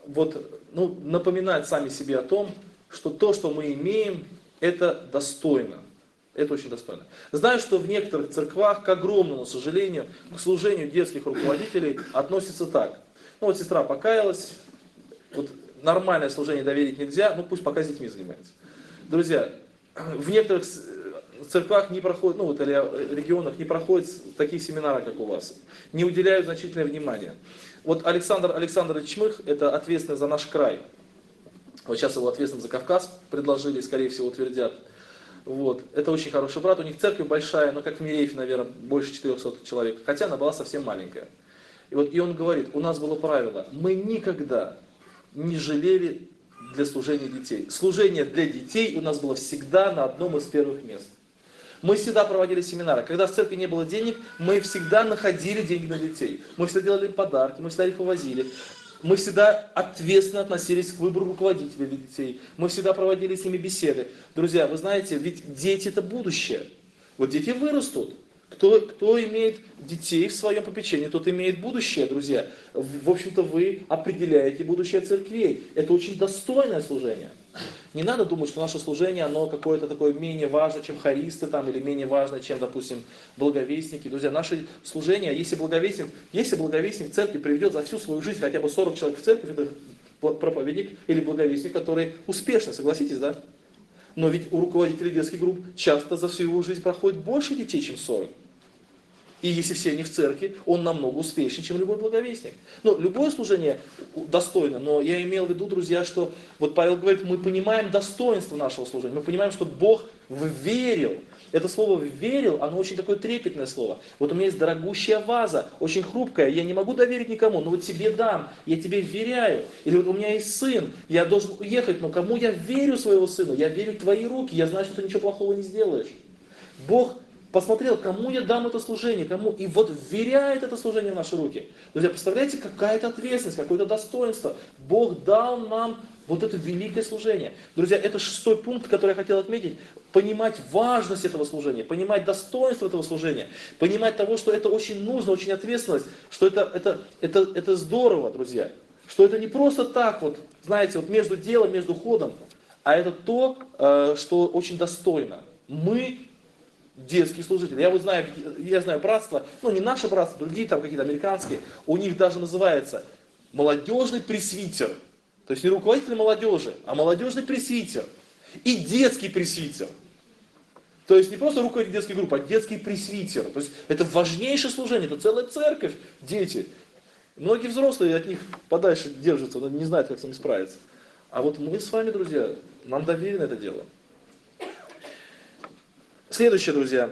S1: напоминать сами себе о том, что то, что мы имеем, это достойно. Это очень достойно. Знаю, что в некоторых церквах, к огромному сожалению, к служению детских руководителей относится так. Вот сестра покаялась, вот нормальное служение доверить нельзя, пусть пока с детьми занимается. Друзья, в некоторых церквах не проходят, или регионах не проходят такие семинары, как у вас. Не уделяют значительное внимание. Вот Александр Александрович Чмых, это ответственный за наш край. Вот сейчас его ответственным за Кавказ предложили, скорее всего, утвердят. Вот. Это очень хороший брат. У них церковь большая, но как в Мирейфе, наверное, больше 400 человек. Хотя она была совсем маленькая. И он говорит, у нас было правило, мы никогда не жалели для служения детей. Служение для детей у нас было всегда на одном из первых мест. Мы всегда проводили семинары. Когда в церкви не было денег, мы всегда находили деньги на детей. Мы всегда делали им подарки, мы всегда их вывозили. Мы всегда ответственно относились к выбору руководителей для детей. Мы всегда проводили с ними беседы. Друзья, вы знаете, ведь дети это будущее. Вот дети вырастут. Кто имеет детей в своем попечении, тот имеет будущее, друзья. В общем-то, вы определяете будущее церквей. Это очень достойное служение. Не надо думать, что наше служение, оно какое-то такое менее важное, чем хористы там, или менее важное, чем, допустим, благовестники. Друзья, наше служение, если благовестник в церкви приведет за всю свою жизнь хотя бы 40 человек в церковь, это проповедник или благовестник, который успешный, согласитесь, да? Но ведь у руководителей детских групп часто за всю его жизнь проходит больше детей, чем 40. И если все они в церкви, он намного успешнее, чем любой благовестник. Любое служение достойно, но я имел в виду, друзья, что вот Павел говорит, мы понимаем достоинство нашего служения, мы понимаем, что Бог верил. Это слово «верил», оно очень такое трепетное слово. Вот у меня есть дорогущая ваза, очень хрупкая, я не могу доверить никому, но вот тебе дам, я тебе вверяю. Или вот у меня есть сын, я должен уехать, но кому я верю своего сына? Я верю в твои руки, я знаю, что ты ничего плохого не сделаешь. Бог посмотрел, кому я дам это служение, кому, и вот вверяет это служение в наши руки. Друзья, представляете, какая-то ответственность, какое-то достоинство. Бог дал нам вот это великое служение. Друзья, это 6 пункт, который я хотел отметить. Понимать важность этого служения, понимать достоинство этого служения, понимать того, что это очень нужно, очень ответственность, что это здорово, друзья. Что это не просто так, знаете, между делом, между ходом, а это то, что очень достойно. Мы детские служители. Я знаю братство, не наше братство, другие там какие-то американские, у них даже называется молодежный пресвитер. То есть не руководитель молодежи, а молодежный пресвитер. И детский пресвитер. То есть не просто руководитель детской группы, а детский пресвитер. То есть это важнейшее служение, это целая церковь, дети. Многие взрослые от них подальше держатся, но не знают, как с ними справиться. А вот мы с вами, друзья, нам доверено это дело. Следующее, друзья.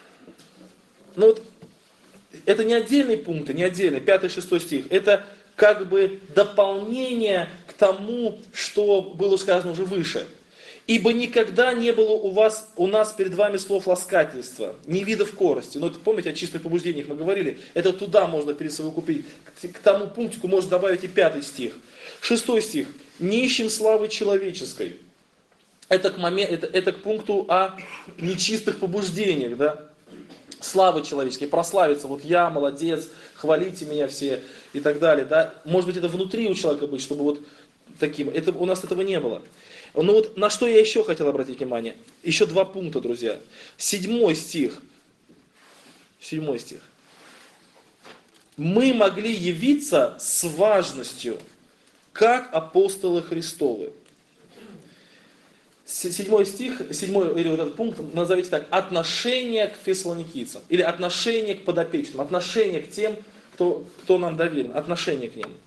S1: Это не отдельные пункты, не отдельные, 5-6 стих. Это как бы дополнение к тому, что было сказано уже выше. Ибо никогда не было у нас перед вами слов ласкательства, ни видов корости. Это помните, о чистых побуждениях мы говорили, это туда можно пересовокупить. К тому пунктику можно добавить и 5 стих. 6 стих. Не ищем славы человеческой. Это к пункту о нечистых побуждениях, да? Славы человеческой, прославиться, я молодец, хвалите меня все и так далее, да? Может быть, это внутри у человека быть, чтобы таким, у нас этого не было. Но на что я еще хотел обратить внимание? Еще 2 пункта, друзья. 7 стих. 7 стих. Мы могли явиться с важностью, как апостолы Христовы. 7 стих, 7 или вот этот пункт назовите так: отношение к фессалоникийцам, или отношение к подопечным, отношение к тем, кто нам доверен, отношение к ним.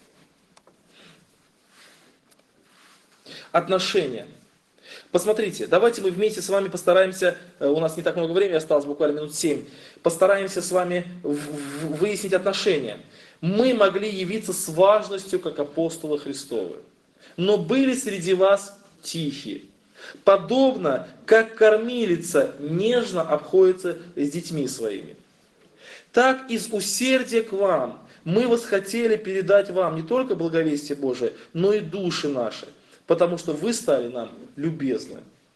S1: Отношения. Посмотрите, давайте мы вместе с вами постараемся, у нас не так много времени осталось, буквально минут 7, постараемся с вами выяснить отношения. Мы могли явиться с важностью, как апостолы Христовы, но были среди вас тихие. Подобно, как кормилица нежно обходится с детьми своими. Так из усердия к вам мы восхотели передать вам не только благовестие Божие, но и души наши, потому что вы стали нам любезны.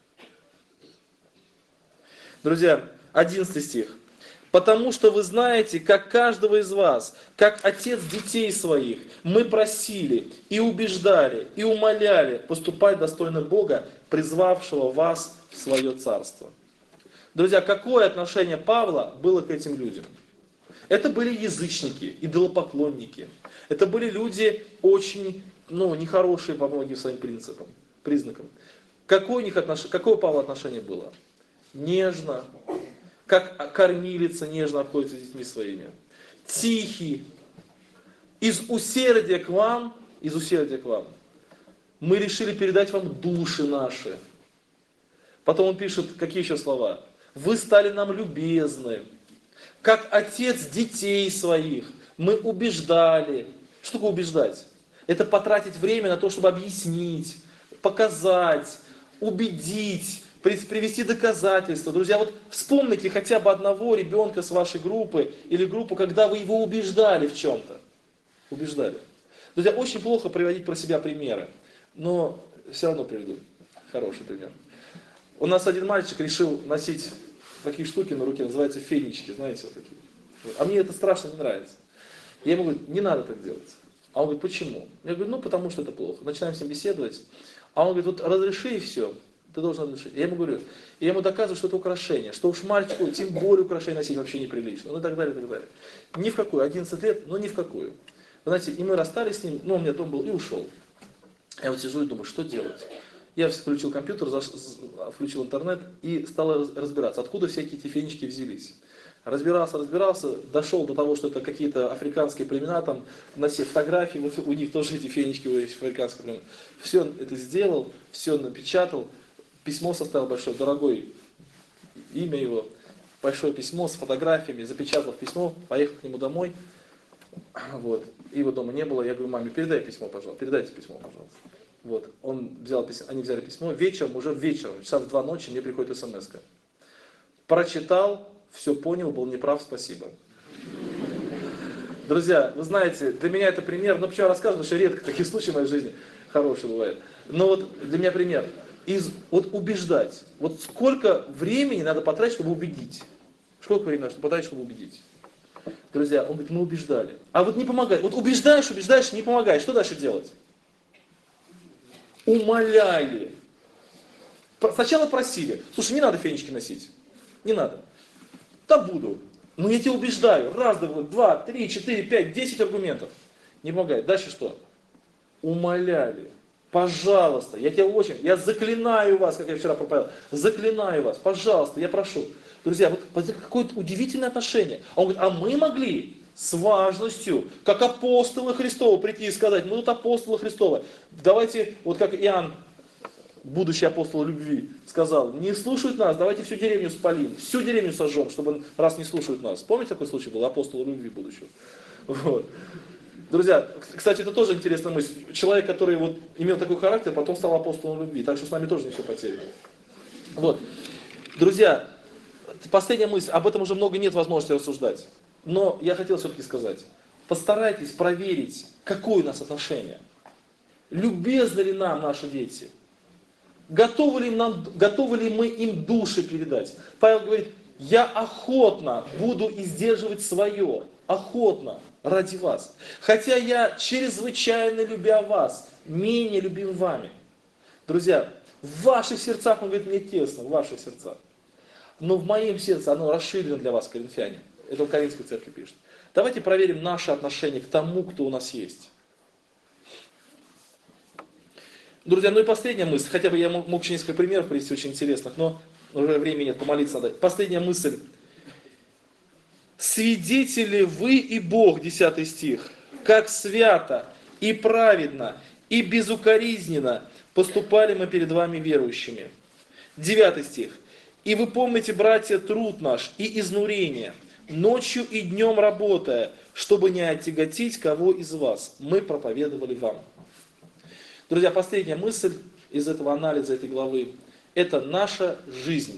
S1: Друзья, 11 стих. Потому что вы знаете, как каждого из вас, как отец детей своих, мы просили и убеждали, и умоляли поступать достойно Бога, призвавшего вас в свое царство. Друзья, какое отношение Павла было к этим людям? Это были язычники, идолопоклонники. Это были люди очень, нехорошие по многим своим признакам. Какое у Павла отношение было? Нежно, как кормилица нежно обходится с детьми своими. Тихий. Из усердия к вам, мы решили передать вам души наши. Потом он пишет, какие еще слова? Вы стали нам любезны. Как отец детей своих, мы убеждали. Что такое убеждать? Это потратить время на то, чтобы объяснить, показать, убедить, привести доказательства. Друзья, вот вспомните хотя бы одного ребенка с вашей группы или группу, когда вы его убеждали в чем-то. Убеждали. Друзья, очень плохо приводить про себя примеры, но все равно приведу хороший пример. У нас один мальчик решил носить такие штуки на руке, называются фенечки, знаете, вот такие. А мне это страшно не нравится. Я ему говорю, не надо так делать. А он говорит, почему? Я говорю, потому что это плохо. Начинаем с ним беседовать. А он говорит, вот разреши и все. Ты должен разрешить. Я ему говорю, я ему доказываю, что это украшение, что уж мальчику тем более украшение носить вообще неприлично. Ну и так далее, и так далее. Ни в какую. 11 лет, но ни в какую. Вы знаете, и мы расстались с ним, у меня дом был, и ушел. Я вот сижу и думаю, что делать? Я включил компьютер, включил интернет и стал разбираться, откуда всякие эти фенечки взялись. Разбирался, дошел до того, что это какие-то африканские племена, там, на все фотографии, вот у них тоже эти фенечки есть, африканские племена. Все это сделал, все напечатал, письмо составил большое, дорогой, имя его, большое письмо с фотографиями, запечатал письмо, поехал к нему домой, вот, его дома не было, я говорю, маме, передайте письмо, пожалуйста. Вот, они взяли письмо, уже вечером, часа в 2 ночи мне приходит смс-ка. Прочитал, все понял, был неправ, спасибо. Друзья, вы знаете, для меня это пример, почему я рассказываю, потому что редко такие случаи в моей жизни хорошие бывают. Но вот для меня пример. Убеждать. Вот сколько времени надо потратить, чтобы убедить? Сколько времени надо потратить, чтобы убедить? Друзья, он говорит, мы убеждали. А вот не помогает. Вот убеждаешь, не помогает. Что дальше делать? Умоляли. Сначала просили. Слушай, не надо фенечки носить. Не надо. Да буду. Но я тебя убеждаю. 1, 2, 3, 4, 5, 10 аргументов. Не помогает. Дальше что? Умоляли. Пожалуйста, я заклинаю вас, как я вчера проповедовал. Заклинаю вас. Пожалуйста, я прошу. Друзья, вот какое-то удивительное отношение. А он говорит, а мы могли с важностью, как апостолы Христовы, прийти и сказать, мы тут апостолы Христовы. Давайте, вот как Иоанн, будущий апостол любви, сказал, не слушают нас, давайте всю деревню спалим, всю деревню сожжем, чтобы раз не слушают нас. Помните, такой случай был, апостол любви будущего? Вот. Друзья, кстати, это тоже интересная мысль. Человек, который имел такой характер, потом стал апостолом любви, так что с нами тоже не все потеряно. Вот. Друзья, последняя мысль, об этом уже много нет возможности рассуждать. Но я хотел все-таки сказать, постарайтесь проверить, какое у нас отношение. Любезны ли нам наши дети? Готовы ли мы им души передать? Павел говорит, я охотно буду издерживать свое, охотно, ради вас. Хотя я чрезвычайно любя вас, менее любим вами. Друзья, в ваших сердцах, он говорит, мне тесно, в ваших сердцах. Но в моем сердце оно расширено для вас, коринфяне. Это в Коринфской церкви пишет. Давайте проверим наше отношение к тому, кто у нас есть. Друзья, ну и последняя мысль, хотя бы я мог еще несколько примеров привести очень интересных, но уже времени нет, помолиться надо. Последняя мысль. Свидетели вы и Бог, 10 стих, как свято и праведно и безукоризненно поступали мы перед вами верующими. 9 стих. И вы помните, братья, труд наш и изнурение, ночью и днем работая, чтобы не отяготить кого из вас, мы проповедовали вам. Друзья, последняя мысль из этого анализа этой главы, это наша жизнь.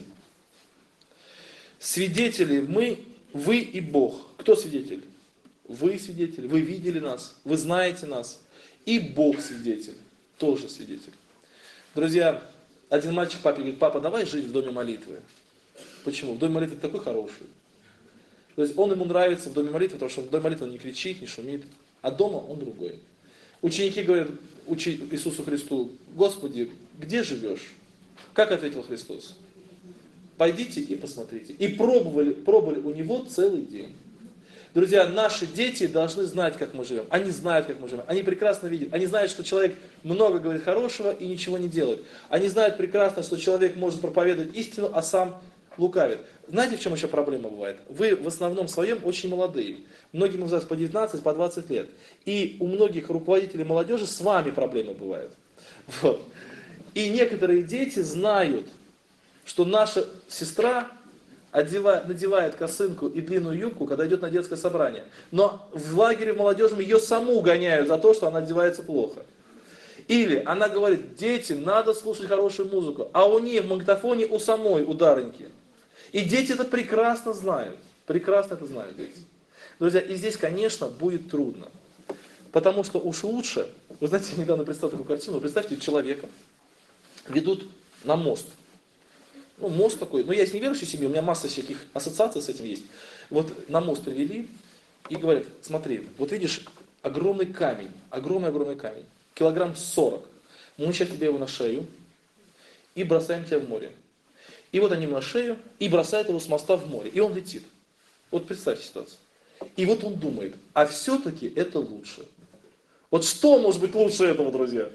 S1: Свидетели мы, вы и Бог. Кто свидетель? Вы свидетель, вы видели нас, вы знаете нас. И Бог свидетель, тоже свидетель. Друзья, один мальчик папе говорит: папа, давай жить в доме молитвы. Почему? В доме молитвы такой хороший. То есть ему нравится в доме молитвы, потому что в доме молитвы он не кричит, не шумит, а дома он другой. Ученики говорят Иисусу Христу: Господи, где живешь? Как ответил Христос? Пойдите и посмотрите. И пробовали у него целый день. Друзья, наши дети должны знать, как мы живем. Они знают, как мы живем. Они прекрасно видят. Они знают, что человек много говорит хорошего и ничего не делает. Они знают прекрасно, что человек может проповедовать истину, а сам лукавит. Знаете, в чем еще проблема бывает? Вы в основном своем очень молодые. Многим из вас по 19, по 20 лет. И у многих руководителей молодежи с вами проблемы бывают. Вот. И некоторые дети знают, что наша сестра надевает косынку и длинную юбку, когда идет на детское собрание. Но в лагере молодежном ее саму гоняют за то, что она одевается плохо. Или она говорит: дети, надо слушать хорошую музыку, а у нее в магнитофоне у самой ударники. И дети это прекрасно знают. Прекрасно это знают дети. Друзья, и здесь, конечно, будет трудно. Потому что уж лучше, вы знаете, я недавно представил такую картину, представьте, человека ведут на мост. Ну, мост такой, я из неверующей семьи, у меня масса всяких ассоциаций с этим есть. Вот на мост привели и говорят: смотри, вот видишь, огромный камень, огромный камень, килограмм 40. Мы сейчас тебе его на шею и бросаем тебя в море. И вот они ему на шею и бросают его с моста в море. И он летит. Вот представьте ситуацию. И вот он думает: а все-таки это лучше. Вот что может быть лучше этого, друзья?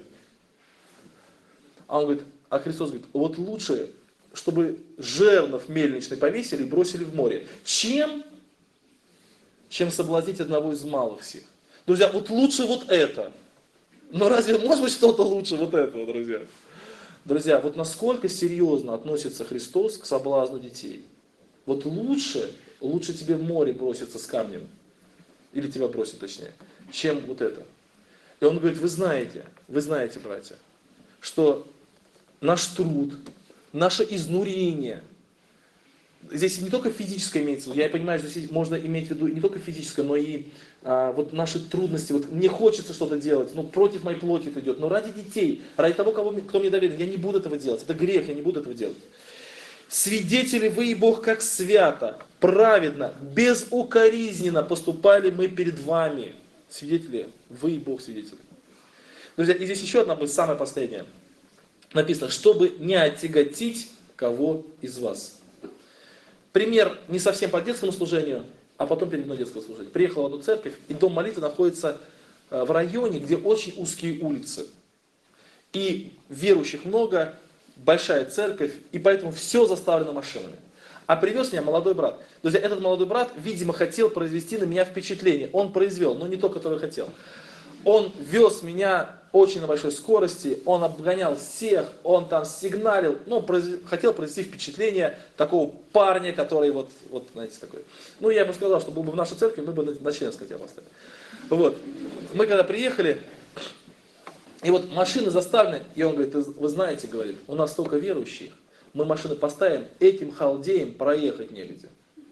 S1: А он говорит, а Христос говорит: вот лучше, чтобы жернов мельничный повесили и бросили в море, чем соблазнить одного из малых сих. Друзья, вот лучше вот это. Но разве может быть что-то лучше вот этого, друзья? Друзья, вот насколько серьезно относится Христос к соблазну детей. Вот лучше тебе в море броситься с камнем, или тебя бросить точнее, чем вот это. И он говорит: вы знаете, братья, что наш труд, наше изнурение, здесь не только физическое имеется в виду, я понимаю, что здесь можно иметь в виду не только физическое, но и вот наши трудности, вот мне хочется что-то делать, против моей плоти это идет, но ради детей, ради того, кто мне доверен, я не буду этого делать, это грех, я не буду этого делать. Свидетели вы и Бог, как свято, праведно, безукоризненно поступали мы перед вами. Свидетели, вы и Бог свидетели. Друзья, и здесь еще одна мысль, самая последняя. Написано: чтобы не отяготить кого из вас. Пример не совсем по детскому служению, а потом перейду на детское служение. Приехал в одну церковь, и дом молитвы находится в районе, где очень узкие улицы. И верующих много, большая церковь, и поэтому все заставлено машинами. А привез меня молодой брат. Друзья, этот молодой брат, видимо, хотел произвести на меня впечатление. Он произвел, но не то, которое хотел. Он вез меня очень на большой скорости, он обгонял всех, он там сигналил, хотел произвести впечатление такого парня, который вот, знаете, такой. Я ему сказал, что был бы в нашей церкви, мы бы на членское тебя поставили. Вот. Мы когда приехали, и вот машины заставлены, и он говорит: вы знаете, говорит, у нас столько верующих, мы машины поставим, этим халдеям проехать негде.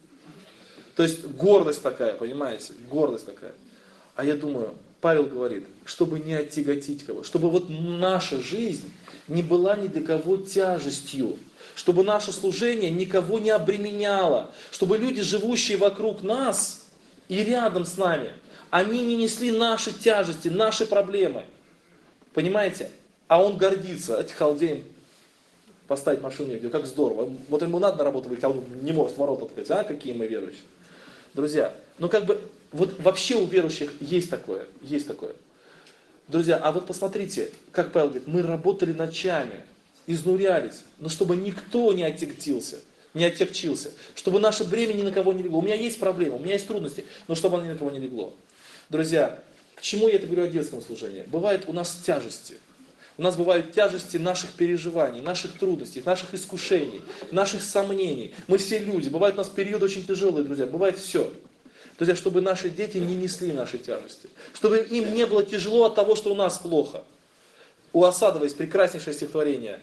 S1: То есть гордость такая, понимаете, гордость такая. А я думаю, Павел говорит, чтобы не оттяготить кого, чтобы вот наша жизнь не была ни для кого тяжестью, чтобы наше служение никого не обременяло, чтобы люди, живущие вокруг нас и рядом с нами, они не несли наши тяжести, наши проблемы. Понимаете? А он гордится, этих халдеям поставить машину негде, как здорово. Вот ему надо на работу выйти, а он не может ворота открыть. Какие мы верующие. Друзья, вот вообще у верующих есть такое. Друзья, а вот посмотрите, как Павел говорит, мы работали ночами, изнурялись, но чтобы никто не отягчился, чтобы наше бремя ни на кого не легло. У меня есть проблемы, у меня есть трудности, но чтобы оно ни на кого не легло. Друзья, к чему я это говорю о детском служении? Бывает у нас тяжести. У нас бывают тяжести наших переживаний, наших трудностей, наших искушений, наших сомнений. Мы все люди. Бывают у нас периоды очень тяжелые, друзья. Бывает все. Друзья, чтобы наши дети не несли наши тяжести. Чтобы им не было тяжело от того, что у нас плохо. У Асадова есть прекраснейшее стихотворение.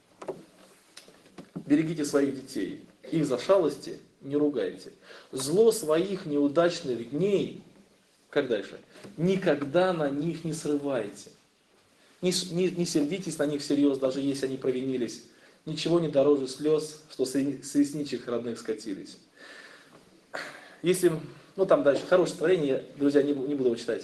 S1: Берегите своих детей. Их за шалости не ругайте. Зло своих неудачных дней, как дальше? Никогда на них не срывайте. Не сердитесь на них всерьез, даже если они провинились. Ничего не дороже слез, что с ресничек родных скатились. Если, там дальше, хорошее стихотворение, друзья, не буду его читать.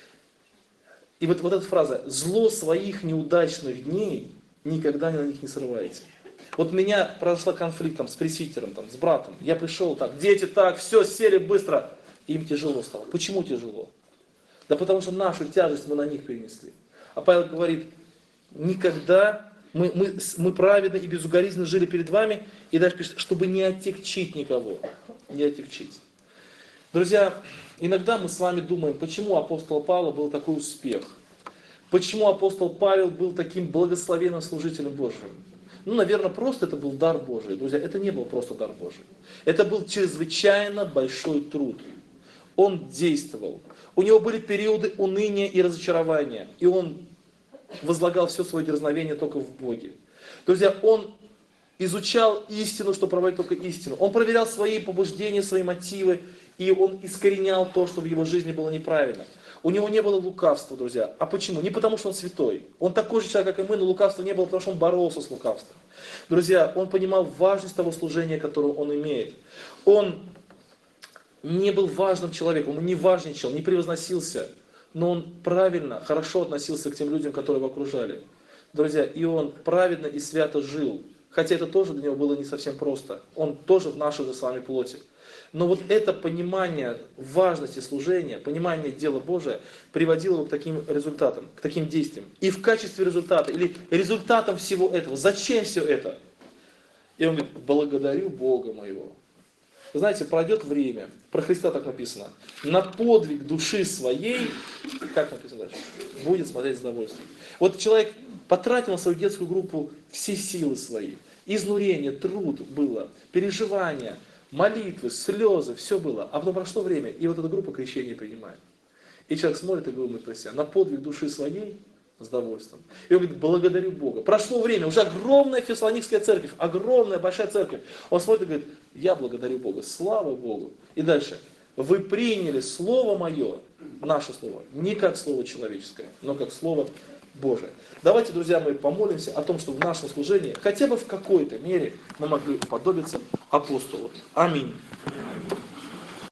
S1: И вот эта фраза, зло своих неудачных дней, никогда на них не срывайте. Вот у меня произошел конфликт с пресвитером, с братом. Я пришел дети все, сели быстро. Им тяжело стало. Почему тяжело? Да потому что нашу тяжесть мы на них перенесли. А Павел говорит, никогда мы праведно и безукоризненно жили перед вами, и дальше пишет, чтобы не отягчить никого. Не отягчить. Друзья, иногда мы с вами думаем, почему апостол Павла был такой успех? Почему апостол Павел был таким благословенным служителем Божьим? Наверное, просто это был дар Божий. Друзья, это не был просто дар Божий. Это был чрезвычайно большой труд. Он действовал. У него были периоды уныния и разочарования. И он возлагал все свое дерзновение только в Боге. Друзья, он изучал истину, что проводит только истину. Он проверял свои побуждения, свои мотивы. И он искоренял то, что в его жизни было неправильно. У него не было лукавства, друзья. А почему? Не потому, что он святой. Он такой же человек, как и мы, но лукавства не было, потому что он боролся с лукавством. Друзья, он понимал важность того служения, которое он имеет. Он не был важным человеком, он не важничал, не превозносился, но он правильно, хорошо относился к тем людям, которые его окружали. Друзья, и он праведно и свято жил, хотя это тоже для него было не совсем просто. Он тоже в нашей же с вами плоти. Но вот это понимание важности служения, понимание дела Божия приводило его к таким результатам, к таким действиям. И в качестве результата, или результатом всего этого, зачем все это? И он говорит, благодарю Бога моего. Вы знаете, пройдет время, про Христа так написано, на подвиг души своей, как написано дальше, будет смотреть с удовольствием. Вот человек потратил на свою детскую группу все силы свои, изнурение, труд было, переживания, молитвы, слезы, все было. А потом прошло время, и вот эта группа крещения принимает. И человек смотрит и думает про себя, на подвиг души своей с удовольствием. И он говорит, благодарю Бога. Прошло время, уже огромная Фессалоникская церковь, огромная большая церковь. Он смотрит и говорит, я благодарю Бога, слава Богу. И дальше, вы приняли слово мое, наше слово, не как слово человеческое, но как слово Божие. Давайте, друзья мои, помолимся о том, чтобы в нашем служении, хотя бы в какой-то мере, мы могли уподобиться апостолу. Аминь.